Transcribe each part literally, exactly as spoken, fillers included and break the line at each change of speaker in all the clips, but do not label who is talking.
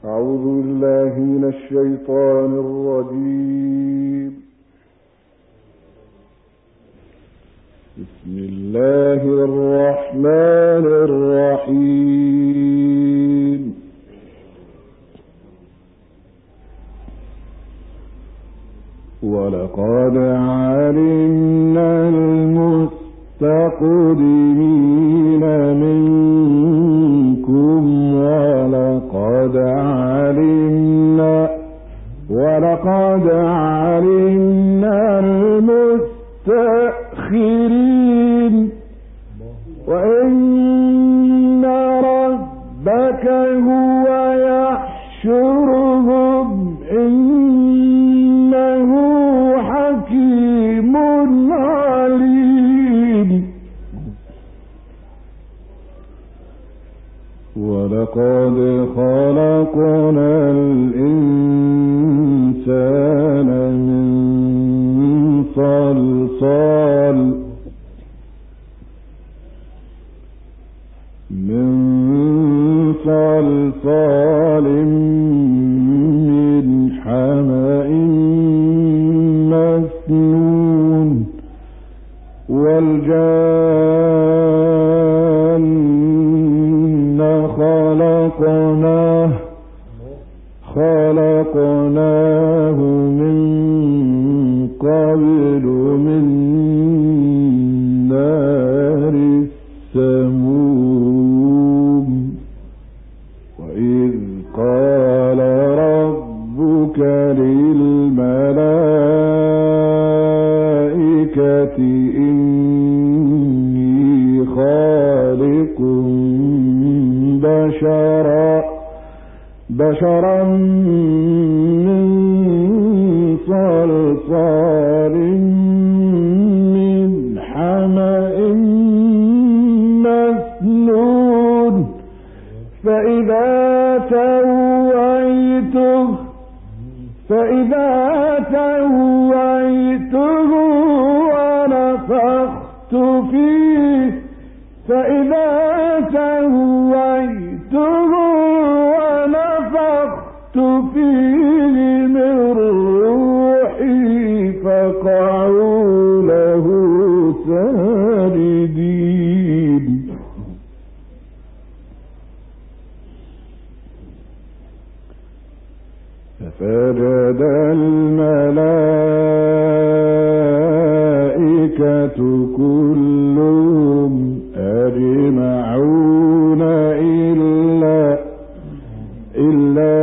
أعوذ بالله من الشيطان الرجيم. بسم الله الرحمن الرحيم. ولقد علمنا المستقدمين منكم ولقد علمنا ولقد علمنا المستأخرين وإن ربك هو يحشرهم إنه حكيم عليم. ولقد خلقنا الإنسان من صلصال من صلصال من حمأ مسنون والجان خلقناه خلقناه من قبل من نار السموم. وإذ قال ربك للملائكة إني خالق بشرا بشرا من صلصال من حمأ مسنون فإذا سويته فإذا سويته ونفخت فيه فإذا سويته ونفخت فيه من روحي فقعوا له ساجدين. فسجد الملائكة كلهم أجمعون إلا إلا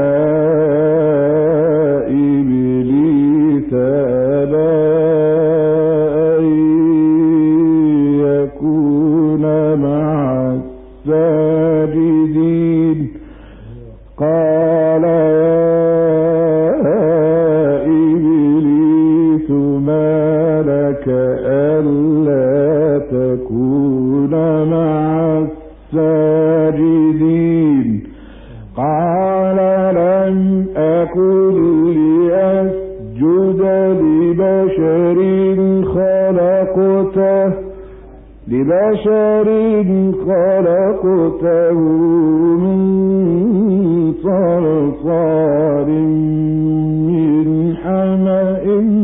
إبليس أبى أن يكون مع الساجدين. قال ألا تكون مع الساجدين. قال لم أكن لأسجد لبشر خلقته لبشر خلقته من صلصال من حمأ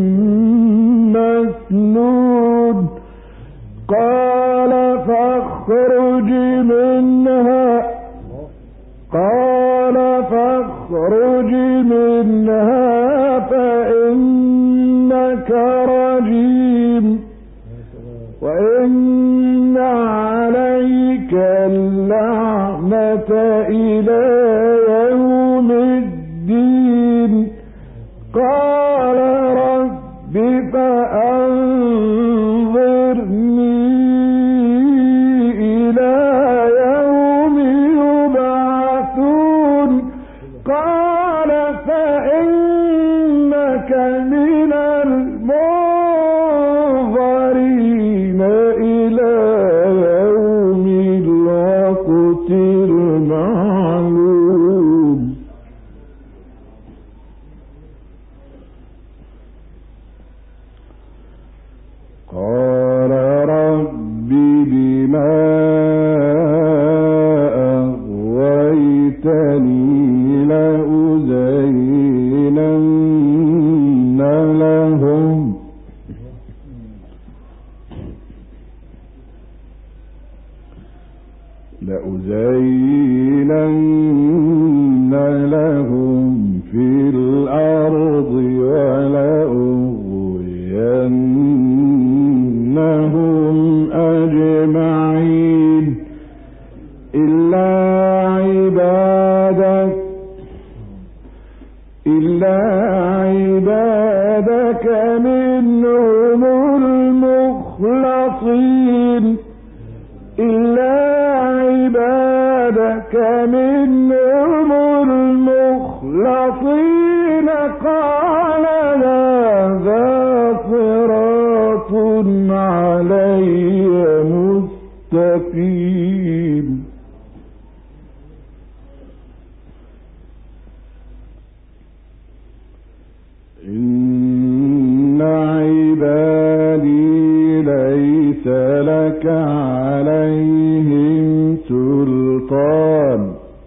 مسنون. قال فاخرج منها قال فاخرج منها فإنك رجيم وإن عليك اللعنة إلى يوم الدين. قال رب فأنظرني إلى يوم يبعثون. قال فإنك من المنظرين إلى يوم الوقت المعلوم. قال رب بما أغويتني لَزَيَّنَّ لَهُمْ فِي الْأَرْضِ وَلَأُغْوِيَنَّهُمْ أَجْمَعِينَ إِلَّا عِبَادَكَ إِلَّا عِبَادَكَ مِنْهُمُ الْمُخْلَصِينَ إِلَّا عِبَادَكَ مِنْهُمُ الْمُخْلَصِينَ قَالَ هَذَا صِرَاطٌ عَلَيَّ مُسْتَقِيمٌ إِنَّ عِبَادِي لَيْسَ لَكَ عَلَيْهِمْ سُلْطَانٌ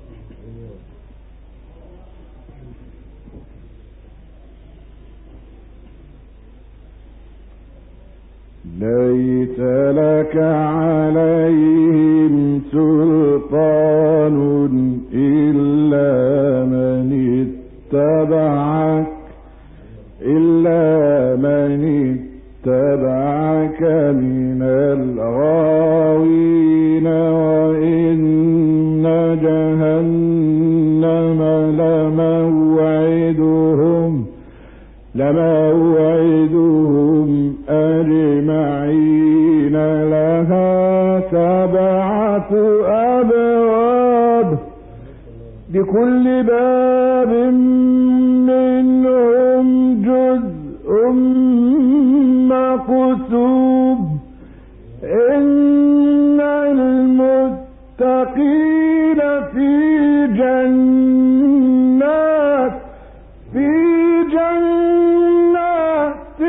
لَيْسَ لَكَ عَلَيْهِمْ سُلْطَانٌ إِلَّا مَنِ اتَّبَعَكَ إِلَّا مَنِ اتَّبَعَكَ مِنَ الْغَاوِينَ وَإِنَّ جَهَنَّمَ لَمَوْعِدُهُمْ لَمَوْعِدُهُمْ أَجْمَعِينَ لَهَا سَبْعَةُ أَبْوَابٍ لِكُلِّ بَابٍ مِّنْهُمْ جُزْءٌ مَّقْسُومٌ إِنَّ الْمُتَّقِينَ فِي جَنَّاتٍ في جَنَّاتٍ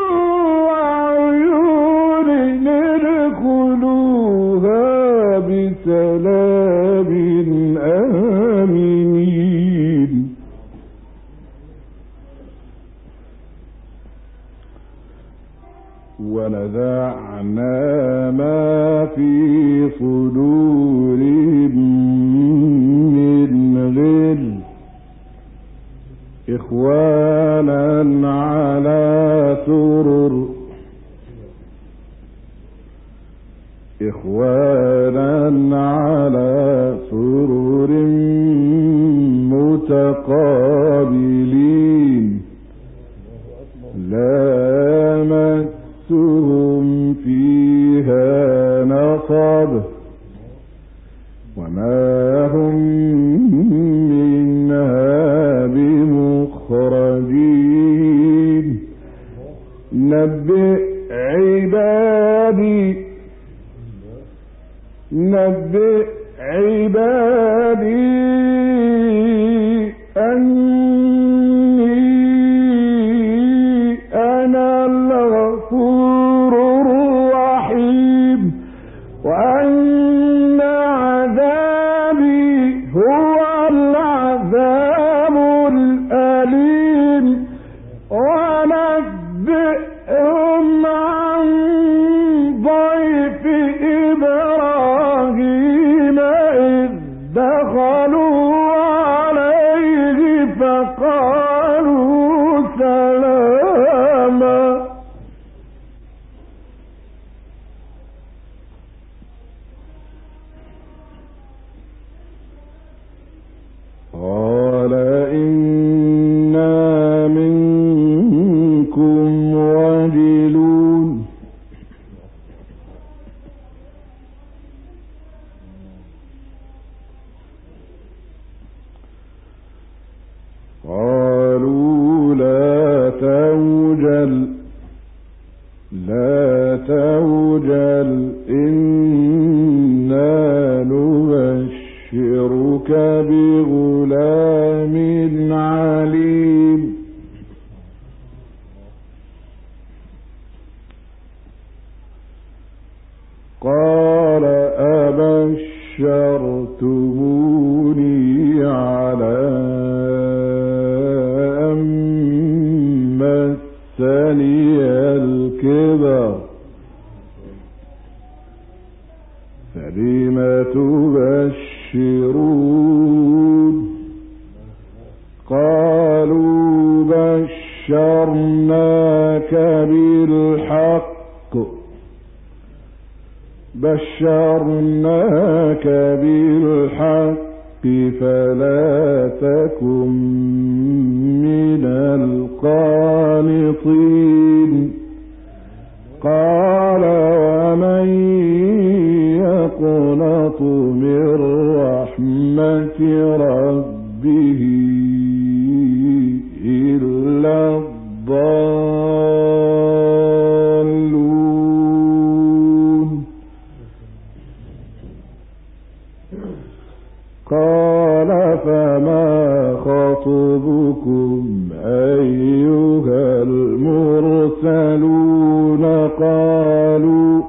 وَعُيُونٍ ادْخُلُوهَا بِسَلَامٍ آمِنِينَ وَنَزَعْنَا مَا فِي صُدُورِهِم مِّنْ غِلٍّ إِخْوَانًا عَلَى سُرُرٍ إِخْوَانًا عَلَى سُرُرٍ مُتَقَابِلِينَ لَا يَمَسُّهُمْ فِيهَا نَصَبٌ وَمَا هُمْ مِنْهَا بِمُخْرَجِينَ نَبِّئْ عِبَادِي نَبِّئْ عِبَادِي أَنِّي أَنَا الْغَفُورُ الرَّحِيمُ وَأَنَّ عَذَابِي هُوَ الْعَذَابُ الْأَلِيمُ وَنَبِّئْهُمْ عَنْ ضَيْفِ إِبْرَاهِيمَ إِذْ دَخَلُوا عَلَيْهِ فَقَالُوا سَلَامًا قَالَ إِنَّا مِنكُمْ وَجِلُونَ قَالُوا لَا تَوْجَلْ لَا تَوْجَلْ إِنَّا نُبَشِّرُكَ بِغُلَامٍ عَلِيمٍ قَالَ أَبَشَّرْتُمُونِي عَلَىٰ أَن مَّسَّنِيَ الْكِبَرُ فَبِمَ تُبَشِّرُونَ يستبشرون قالوا بشرناك بالحق بشرناك بالحق فلا تكن من القانطين قال ومن يقنط من رحمة ربه إلا الضالون قال فما خطبكم أيها المرسلون قالوا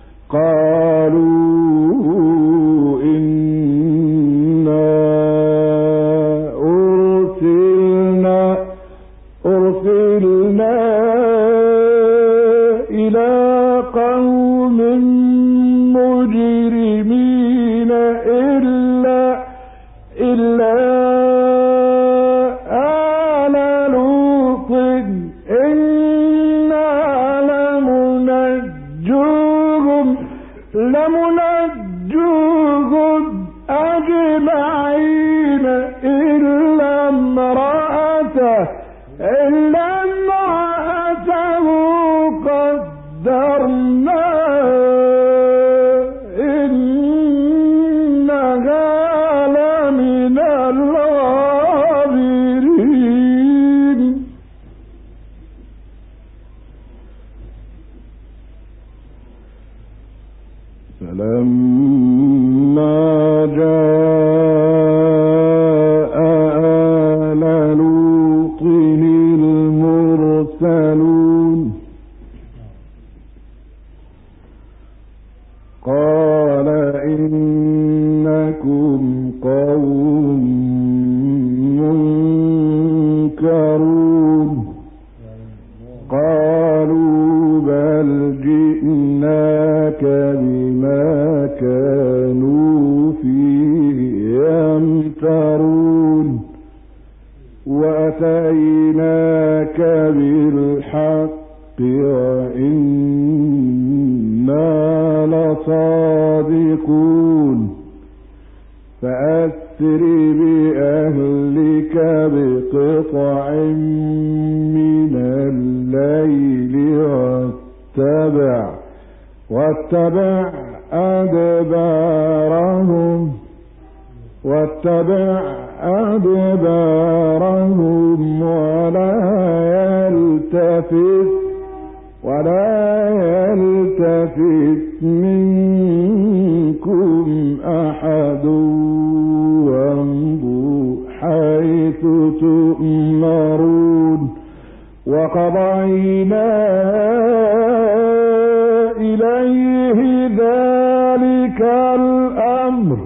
قالوا إنا أرسلنا أرسلنا إلى قوم مجرمين إلا إلا آل لوط إنا لمنجوهم لمنجوهم أجمعين إلا امرأته إلا امرأته قدرنا إنها لمن الغابرين فلما جاء آل لوط المرسلون قال إنكم قوم منكرون قالوا بل جئناك بما كانوا فيه يمترون وأتيناك بالحق وإنا لصادقون فأسر بأهلك بقطع من الليل واتبع واتبع أدبارهم واتبع أدبارهم ولا يلتفت ولا يلتفت منكم أحد وامضوا حيث تؤمرون وقضينا إليه ذلك الأمر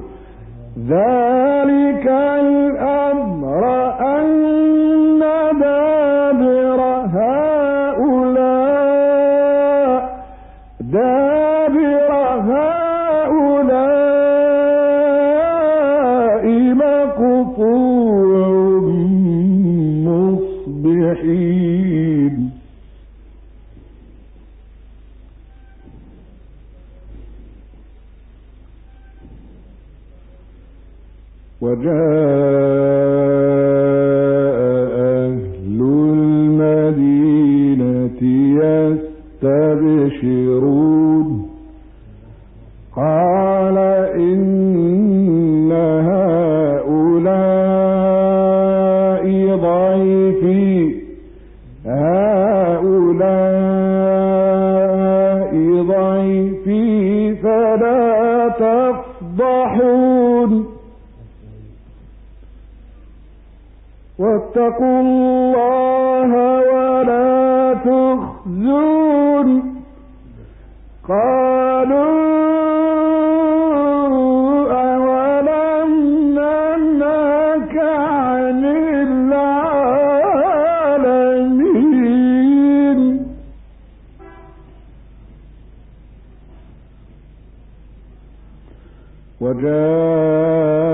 ذلك الأمر أن دابر هؤلاء دابر هؤلاء مقطوع مصبحين وجاء أهل المدينة يستبشرون قال إن هؤلاء ضيفي هؤلاء ضيفي فلا تفضحون واتقوا الله ولا تخزون قالوا أولم ننهك عن العالمين وجاء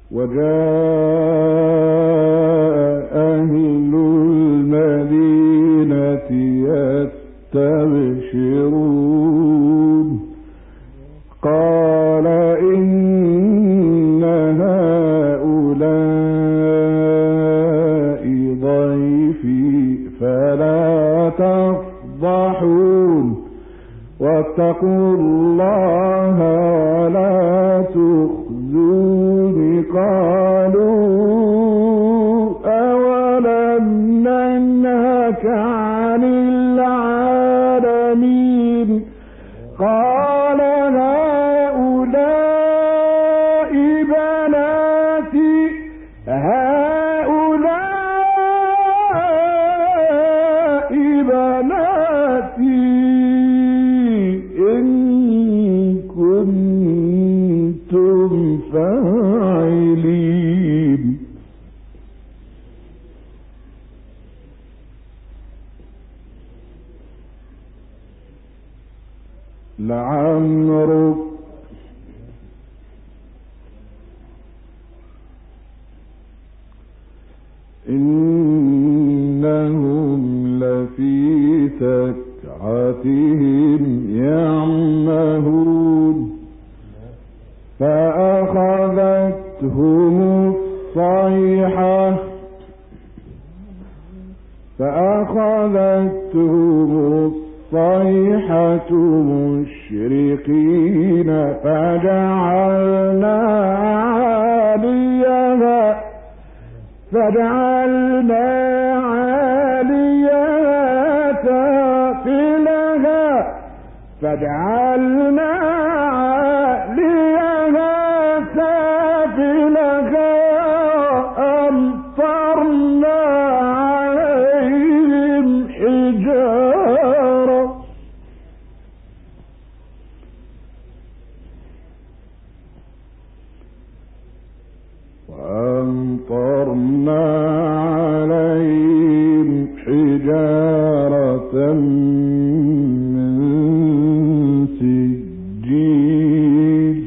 وجاء أهل المدينة يستبشرون قال إن هؤلاء ضيفي فلا تفضحون واتقوا الله ولا تخزون قالوا أولم ننهك عن العالمين قال هؤلاء بناتي هؤلاء بناتي إن كنتم فاعلين لعمرك إنهم لفي سكرتهم يعمهون فأخذتهم الصيحة فأخذتهم الصيحة مشرقين فجعلنا عاليها فجعلنا عاليها سافلها فجعلنا عاليها سافلها أمطرنا عليهم حجارة وأمطرنا عليهم حجارة من سجيل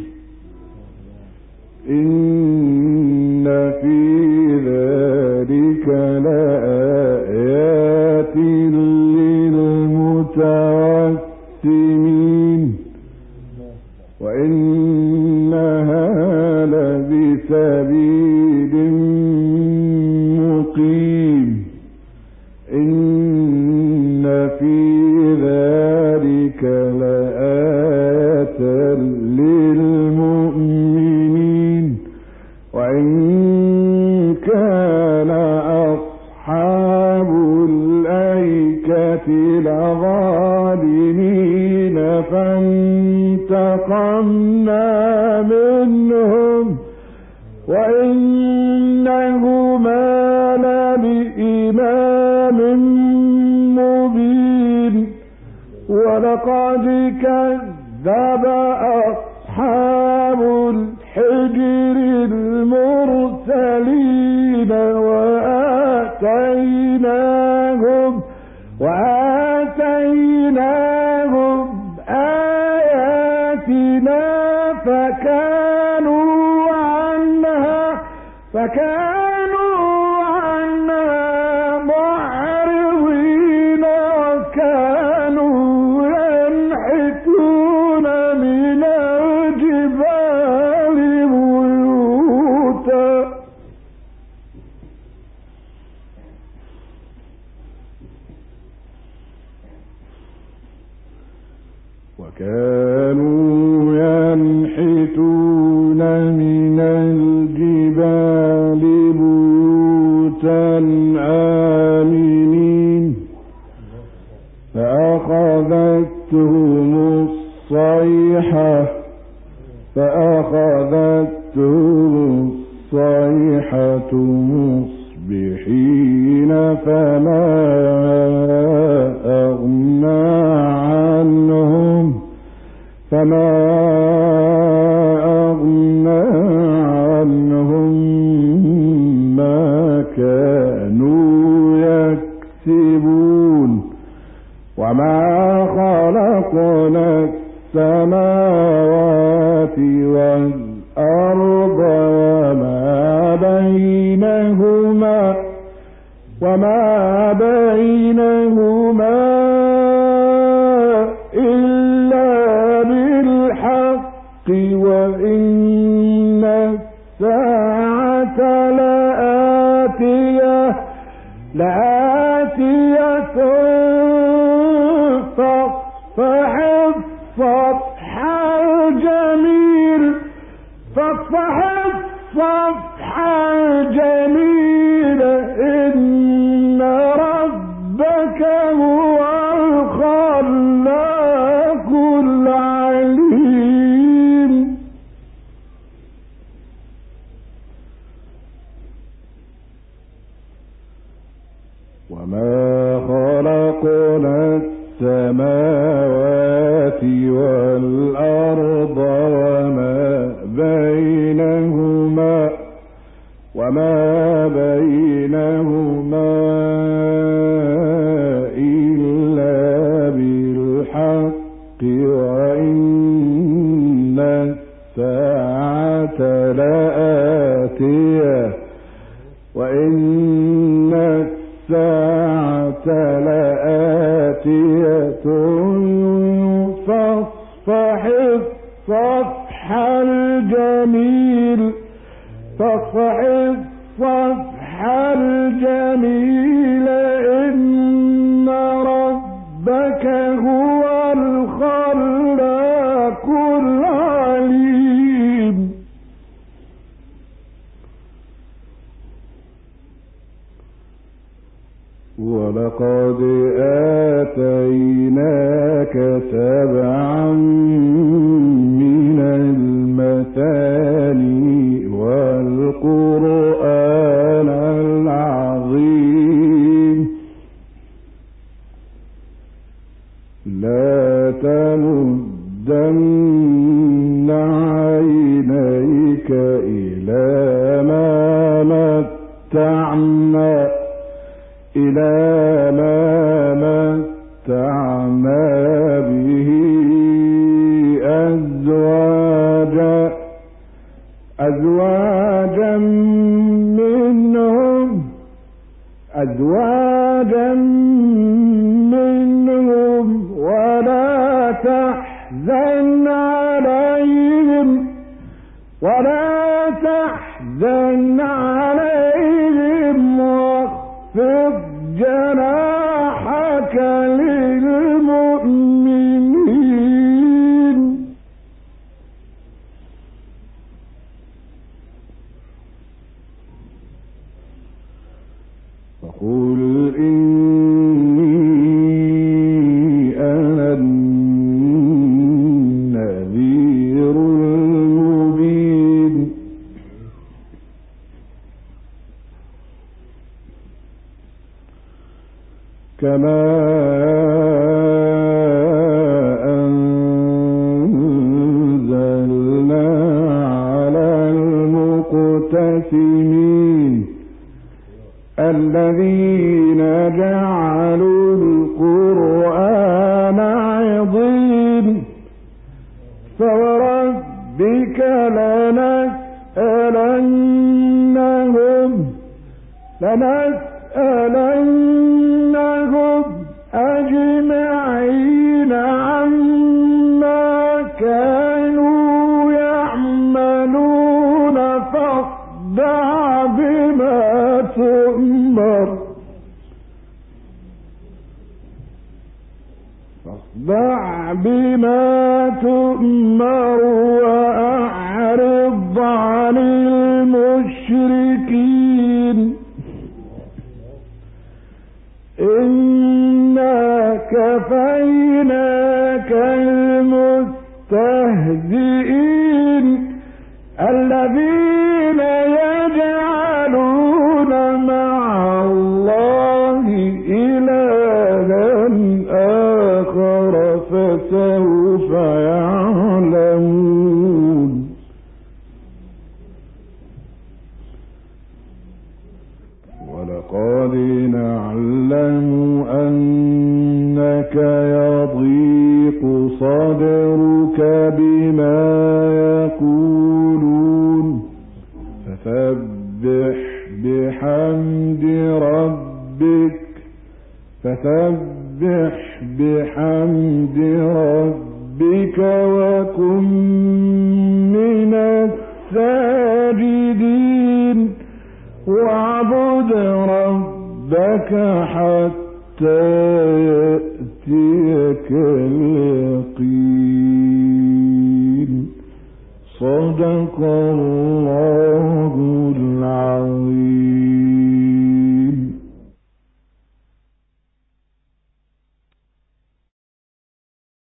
إن في ذلك لآيات للمتوسمين وإنها لبسبيل مقيم إن في ذلك لآية للمؤمنين وإن كان أصحاب الأيكة لظالمين فانتقمنا منهم وإنهما لبإمام مبين ولقد كذب أصحاب الحجر المرسلين وآتيناهم وآتيناهم آياتنا فكانوا عنها فكانوا عنها معرضين وكانوا ينحتون من الجبال بيوتا وكانوا ينحتون من الجبال بيوتا آمنين فأخذتهم الصيحة فأخذتهم الصيحة مصبحين فما أغنى عنهم فما أغنى عنهم ما كانوا يكسبون وما خلقنا السماوات والأرض وما وما بينهما إلا بالحق وإن الساعة لآتية لآتية فاصفح الصفح الجميل فاصفح الصفح الجميل إن ربك هو الخلاق العليم. وما خلقنا السماوات والأرض وما بينهما وما بينهما إلا بالحق وإن الساعة لآتية وإن الساعة لآتية فاصفح الصفح الجميل فاصفح الصفح الجميل إن ربك هو الخلاق العليم. ولقد آتيناك سبعا من المثاني والقرآن العظيم لا تمدن عينيك إلى ما متعنا إلى ما متعنا به أزواجا أزواجا منهم أزواجا منهم ولا تحزن عليهم ولا تحزن عليهم واخفض جناحك للمؤمنين. فقل إني أنا النذير المبين. كما أنزلنا على المقتسمين الذين جعلوا القرآن عضين فوربك لنسألنهم لنسألنهم أجمعين عما كانوا يعملون فاصدع بما تؤمر فاصدع بما تؤمر وأعرض عن المشركين إنا كفيناك المستهزئين الذين يجعلون مع الله إلها آخر فسوف يعلمون. ولقد نعلم أنك يضيق صدرك بما يقولون فسبح بحمد ربك فسبح بحمد ربك وكن من الساجدين واعبد ربك حتى يأتيك اليقين. صدق الله العظيم.